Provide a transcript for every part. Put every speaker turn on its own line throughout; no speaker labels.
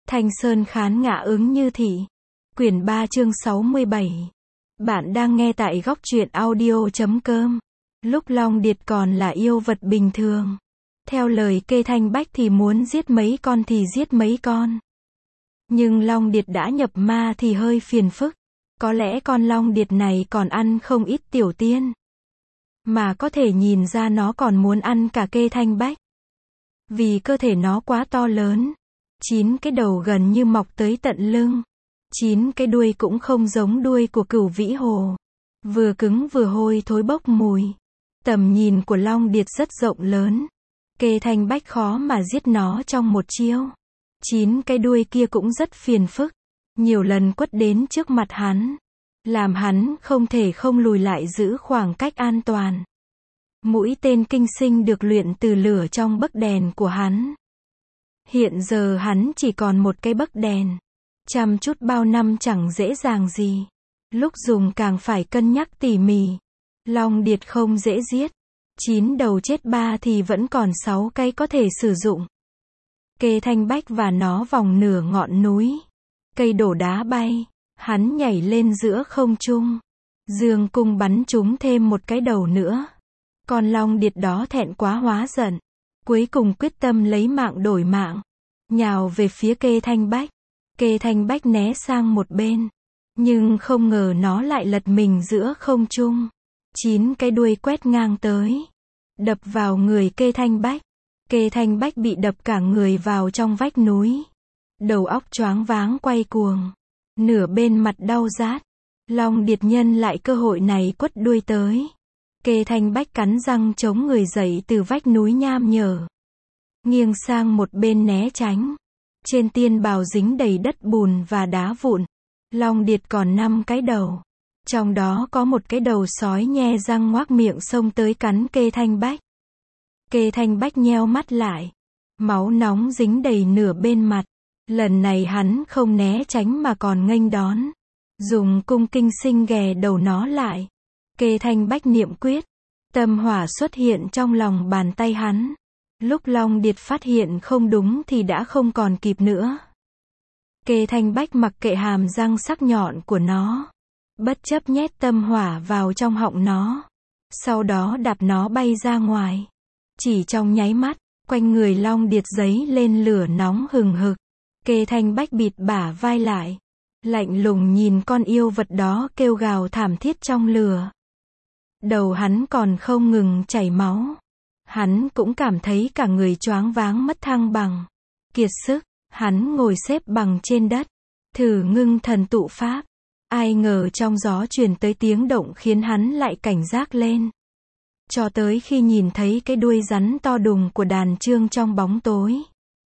Thanh sơn khán ngã ứng như thị. Quyển 3 chương 67. Bạn đang nghe tại góc truyện audio.com. Lúc Long Điệt còn là yêu vật bình thường. Theo lời Kê Thanh Bách thì muốn giết mấy con thì giết mấy con. Nhưng Long Điệt đã nhập ma thì hơi phiền phức. Có lẽ con Long Điệt này còn ăn không ít tiểu tiên. Mà có thể nhìn ra nó còn muốn ăn cả Kê Thanh Bách. Vì cơ thể nó quá to lớn. 9 cái đầu gần như mọc tới tận lưng. 9 cái đuôi cũng không giống đuôi của Cửu Vĩ Hồ. Vừa cứng vừa hôi thối bốc mùi. Tầm nhìn của Long Điệt rất rộng lớn. Kê Thanh Bách khó mà giết nó trong một chiêu. 9 cái đuôi kia cũng rất phiền phức. Nhiều lần quất đến trước mặt hắn. Làm hắn không thể không lùi lại giữ khoảng cách an toàn. Mũi tên kinh sinh được luyện từ lửa trong bấc đèn của hắn. Hiện giờ hắn chỉ còn một cái bấc đèn. Chăm chút bao năm chẳng dễ dàng gì. Lúc dùng càng phải cân nhắc tỉ mỉ. Long Điệt không dễ giết. 9 đầu chết 3 thì vẫn còn 6 cái có thể sử dụng. Kê Thanh Bách và nó vòng nửa ngọn núi. Cây đổ đá bay. Hắn nhảy lên giữa không trung. Dương cung bắn trúng thêm một cái đầu nữa. Con Long Điệt đó thẹn quá hóa giận. Cuối cùng quyết tâm lấy mạng đổi mạng. Nhào về phía Kê Thanh Bách. Kê Thanh Bách né sang một bên. Nhưng không ngờ nó lại lật mình giữa không trung. 9 cái đuôi quét ngang tới. Đập vào người Kê Thanh Bách. Kê Thanh Bách bị đập cả người vào trong vách núi. Đầu óc choáng váng quay cuồng. Nửa bên mặt đau rát. Long Điệt nhân lại cơ hội này quất đuôi tới. Kê Thanh Bách cắn răng chống người dậy từ vách núi nham nhở. Nghiêng sang một bên né tránh. Trên tiên bào dính đầy đất bùn và đá vụn. Long Điệt còn 5 cái đầu. Trong đó có một cái đầu sói nhe răng ngoác miệng xông tới cắn Kê Thanh Bách. Kê Thanh Bách nheo mắt lại. Máu nóng dính đầy nửa bên mặt. Lần này hắn không né tránh mà còn nghênh đón. Dùng cung kinh sinh ghè đầu nó lại. Kê Thanh Bách niệm quyết. Tâm hỏa xuất hiện trong lòng bàn tay hắn. Lúc Long Điệt phát hiện không đúng thì đã không còn kịp nữa. Kê Thanh Bách mặc kệ hàm răng sắc nhọn của nó. Bất chấp nhét tâm hỏa vào trong họng nó. Sau đó đạp nó bay ra ngoài. Chỉ trong nháy mắt, quanh người Long Điệt giấy lên lửa nóng hừng hực. Kê Thanh Bách bịt bả vai lại. Lạnh lùng nhìn con yêu vật đó kêu gào thảm thiết trong lửa. Đầu hắn còn không ngừng chảy máu. Hắn cũng cảm thấy cả người choáng váng mất thăng bằng. Kiệt sức, hắn ngồi xếp bằng trên đất. Thử ngưng thần tụ pháp. Ai ngờ trong gió truyền tới tiếng động khiến hắn lại cảnh giác lên. Cho tới khi nhìn thấy cái đuôi rắn to đùng của đàn trương trong bóng tối.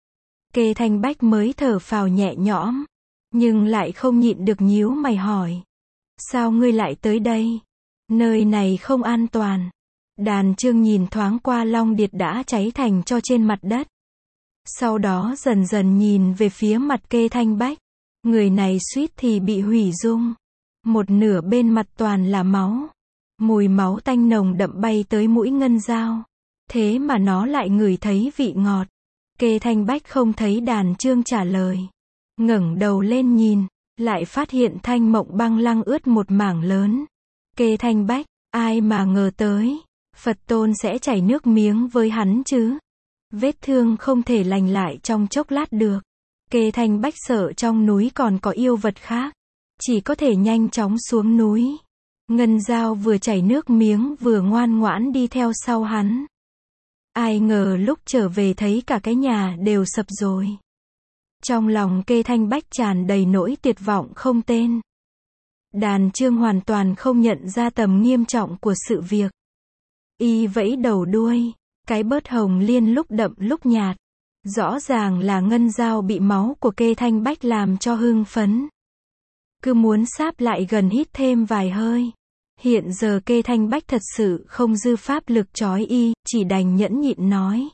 Kê Thanh Bách mới thở phào nhẹ nhõm. Nhưng lại không nhịn được nhíu mày hỏi. Sao ngươi lại tới đây? Nơi này không an toàn. Đàn trương nhìn thoáng qua Long Điệt đã cháy thành tro trên mặt đất. Sau đó dần dần nhìn về phía mặt Kê Thanh Bách. Người này suýt thì bị hủy dung. Một nửa bên mặt toàn là máu. Mùi máu tanh nồng đậm bay tới mũi ngân dao. Thế mà nó lại ngửi thấy vị ngọt. Kê Thanh Bách không thấy đàn trương trả lời. Ngẩng đầu lên nhìn. Lại phát hiện Thanh Mộng Băng Lăng ướt một mảng lớn. Kê Thanh Bách, ai mà ngờ tới. Phật Tôn sẽ chảy nước miếng với hắn chứ. Vết thương không thể lành lại trong chốc lát được. Kê Thanh Bách sợ trong núi còn có yêu vật khác. Chỉ có thể nhanh chóng xuống núi. Ngân dao vừa chảy nước miếng vừa ngoan ngoãn đi theo sau hắn. Ai ngờ lúc trở về thấy cả cái nhà đều sập rồi. Trong lòng Kê Thanh Bách tràn đầy nỗi tuyệt vọng không tên. Đàn trương hoàn toàn không nhận ra tầm nghiêm trọng của sự việc. Y vẫy đầu đuôi. Cái bớt hồng liên lúc đậm lúc nhạt. Rõ ràng là ngân dao bị máu của Kê Thanh Bách làm cho hưng phấn. Cứ muốn sáp lại gần hít thêm vài hơi. Hiện giờ Kê Thanh Bách thật sự không dư pháp lực trói y, chỉ đành nhẫn nhịn nói.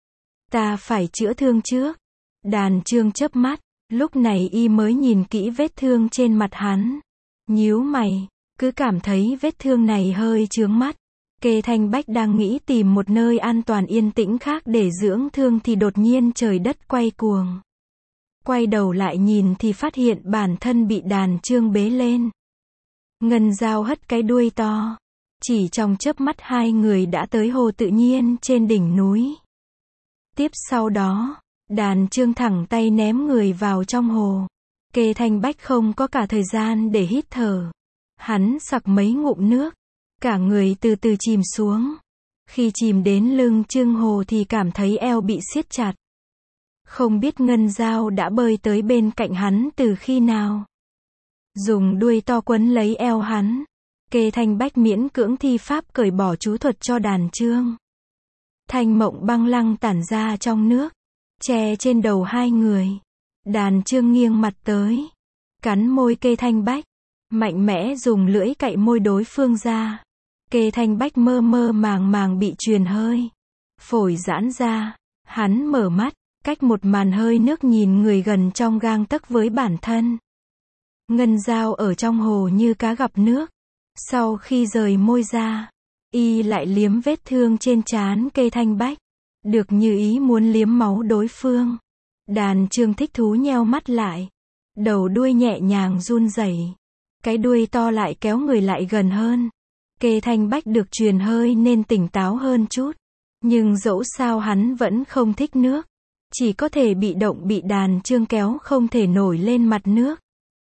Ta phải chữa thương trước. Đàn trương chớp mắt, lúc này y mới nhìn kỹ vết thương trên mặt hắn. Nhíu mày, cứ cảm thấy vết thương này hơi chướng mắt. Kê Thanh Bách đang nghĩ tìm một nơi an toàn yên tĩnh khác để dưỡng thương thì đột nhiên trời đất quay cuồng. Quay đầu lại nhìn thì phát hiện bản thân bị đàn chương bế lên. Ngân Dao hất cái đuôi to. Chỉ trong chớp mắt hai người đã tới hồ tự nhiên trên đỉnh núi. Tiếp sau đó, đàn chương thẳng tay ném người vào trong hồ. Kê Thanh Bách không có cả thời gian để hít thở. Hắn sặc mấy ngụm nước. Cả người từ từ chìm xuống. Khi chìm đến lưng chưng hồ thì cảm thấy eo bị siết chặt. Không biết Ngân Dao đã bơi tới bên cạnh hắn từ khi nào. Dùng đuôi to quấn lấy eo hắn. Kê Thanh Bách miễn cưỡng thi pháp cởi bỏ chú thuật cho đàn chương. Thanh mộng băng lăng tản ra trong nước. Che trên đầu hai người. Đàn chương nghiêng mặt tới. Cắn môi Kê Thanh Bách. Mạnh mẽ dùng lưỡi cạy môi đối phương ra. Kê Thanh Bách mơ mơ màng màng bị truyền hơi. Phổi giãn ra. Hắn mở mắt. Cách một màn hơi nước nhìn người gần trong gang tấc với bản thân. Ngân Dao ở trong hồ như cá gặp nước. Sau khi rời môi ra, y lại liếm vết thương trên trán Kê Thanh Bách. Được như ý muốn liếm máu đối phương. Đàn chương thích thú nheo mắt lại. Đầu đuôi nhẹ nhàng run rẩy. Cái đuôi to lại kéo người lại gần hơn. Kê Thanh Bách được truyền hơi nên tỉnh táo hơn chút. Nhưng dẫu sao hắn vẫn không thích nước. Chỉ có thể bị động bị đàn chương kéo không thể nổi lên mặt nước.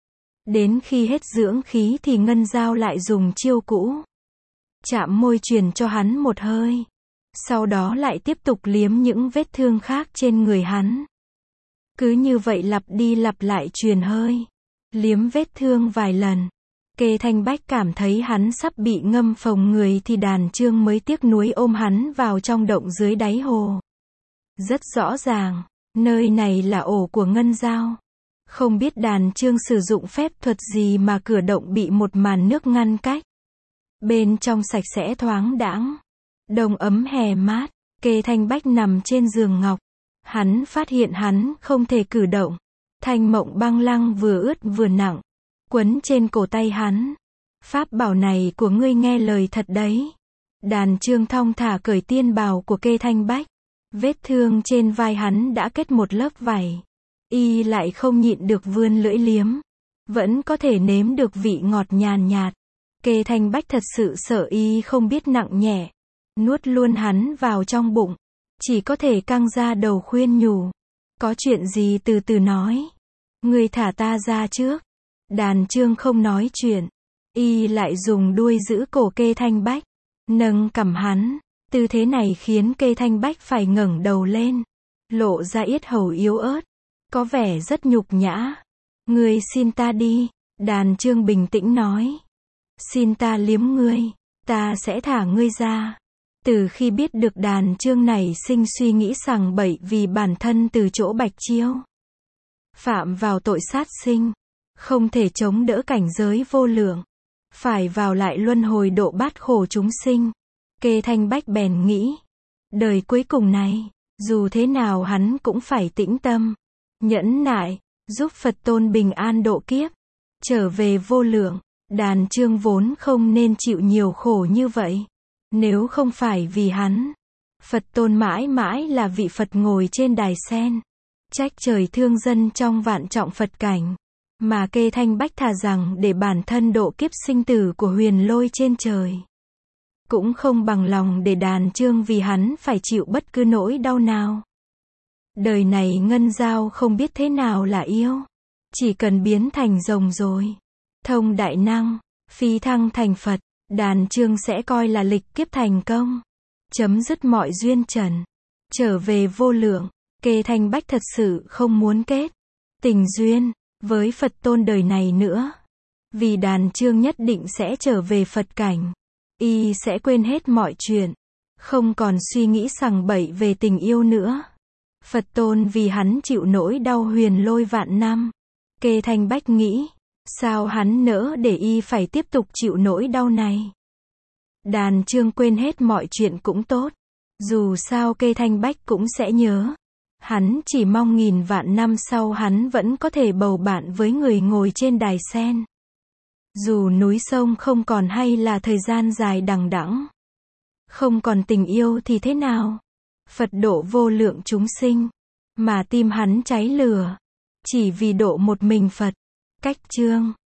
Đến khi hết dưỡng khí thì Ngân Dao lại dùng chiêu cũ. Chạm môi truyền cho hắn một hơi. Sau đó lại tiếp tục liếm những vết thương khác trên người hắn. Cứ như vậy lặp đi lặp lại truyền hơi. Liếm vết thương vài lần. Kê Thanh Bách cảm thấy hắn sắp bị ngâm phồng người thì đàn chương mới tiếc nuối ôm hắn vào trong động dưới đáy hồ. Rất rõ ràng, nơi này là ổ của Ngân Dao. Không biết đàn chương sử dụng phép thuật gì mà cửa động bị một màn nước ngăn cách. Bên trong sạch sẽ thoáng đãng. Đông ấm hè mát. Kê Thanh Bách nằm trên giường ngọc. Hắn phát hiện hắn không thể cử động. Thanh mộng băng lăng vừa ướt vừa nặng. Quấn trên cổ tay hắn. Pháp bảo này của ngươi nghe lời thật đấy. Đàn chương thong thả cởi tiên bào của Kê Thanh Bách. Vết thương trên vai hắn đã kết một lớp vảy. Y lại không nhịn được vươn lưỡi liếm. Vẫn có thể nếm được vị ngọt nhàn nhạt. Kê Thanh Bách thật sự sợ y không biết nặng nhẹ. Nuốt luôn hắn vào trong bụng. Chỉ có thể căng ra đầu khuyên nhủ. Có chuyện gì từ từ nói. Ngươi thả ta ra trước. Đàn chương không nói chuyện. Y lại dùng đuôi giữ cổ Kê Thanh Bách. Nâng cằm hắn. Tư thế này khiến Kê Thanh Bách phải ngẩng đầu lên. Lộ ra yết hầu yếu ớt. Có vẻ rất nhục nhã. Ngươi xin ta đi. Đàn chương bình tĩnh nói. Xin ta liếm ngươi. Ta sẽ thả ngươi ra. Từ khi biết được đàn chương này sinh suy nghĩ sằng bậy vì bản thân từ chỗ Bạch Chiêu. Phạm vào tội sát sinh. Không thể chống đỡ cảnh giới vô lượng. Phải vào lại luân hồi độ bát khổ chúng sinh. Kê Thanh Bách bèn nghĩ. Đời cuối cùng này, dù thế nào hắn cũng phải tĩnh tâm. Nhẫn nại, giúp Phật tôn bình an độ kiếp. Trở về vô lượng, đàn chương vốn không nên chịu nhiều khổ như vậy. Nếu không phải vì hắn, Phật tôn mãi mãi là vị Phật ngồi trên đài sen. Trách trời thương dân trong vạn trọng Phật cảnh. Mà Kê Thanh Bách thà rằng để bản thân độ kiếp sinh tử của huyền lôi trên trời. Cũng không bằng lòng để đàn chương vì hắn phải chịu bất cứ nỗi đau nào. Đời này Ngân Dao không biết thế nào là yêu. Chỉ cần biến thành rồng rồi. Thông đại năng, phi thăng thành Phật, đàn chương sẽ coi là lịch kiếp thành công. Chấm dứt mọi duyên trần. Trở về vô lượng, Kê Thanh Bách thật sự không muốn kết tình duyên với Phật tôn đời này nữa. Vì đàn chương nhất định sẽ trở về Phật cảnh. Y sẽ quên hết mọi chuyện. Không còn suy nghĩ sằng bậy về tình yêu nữa. Phật tôn vì hắn chịu nỗi đau huyền lôi vạn năm. Kê Thanh Bách nghĩ. Sao hắn nỡ để y phải tiếp tục chịu nỗi đau này. Đàn chương quên hết mọi chuyện cũng tốt. Dù sao Kê Thanh Bách cũng sẽ nhớ. Hắn chỉ mong nghìn vạn năm sau hắn vẫn có thể bầu bạn với người ngồi trên đài sen. Dù núi sông không còn hay là thời gian dài đằng đẵng. Không còn tình yêu thì thế nào? Phật độ vô lượng chúng sinh. Mà tim hắn cháy lửa. Chỉ vì độ một mình Phật. Cách chương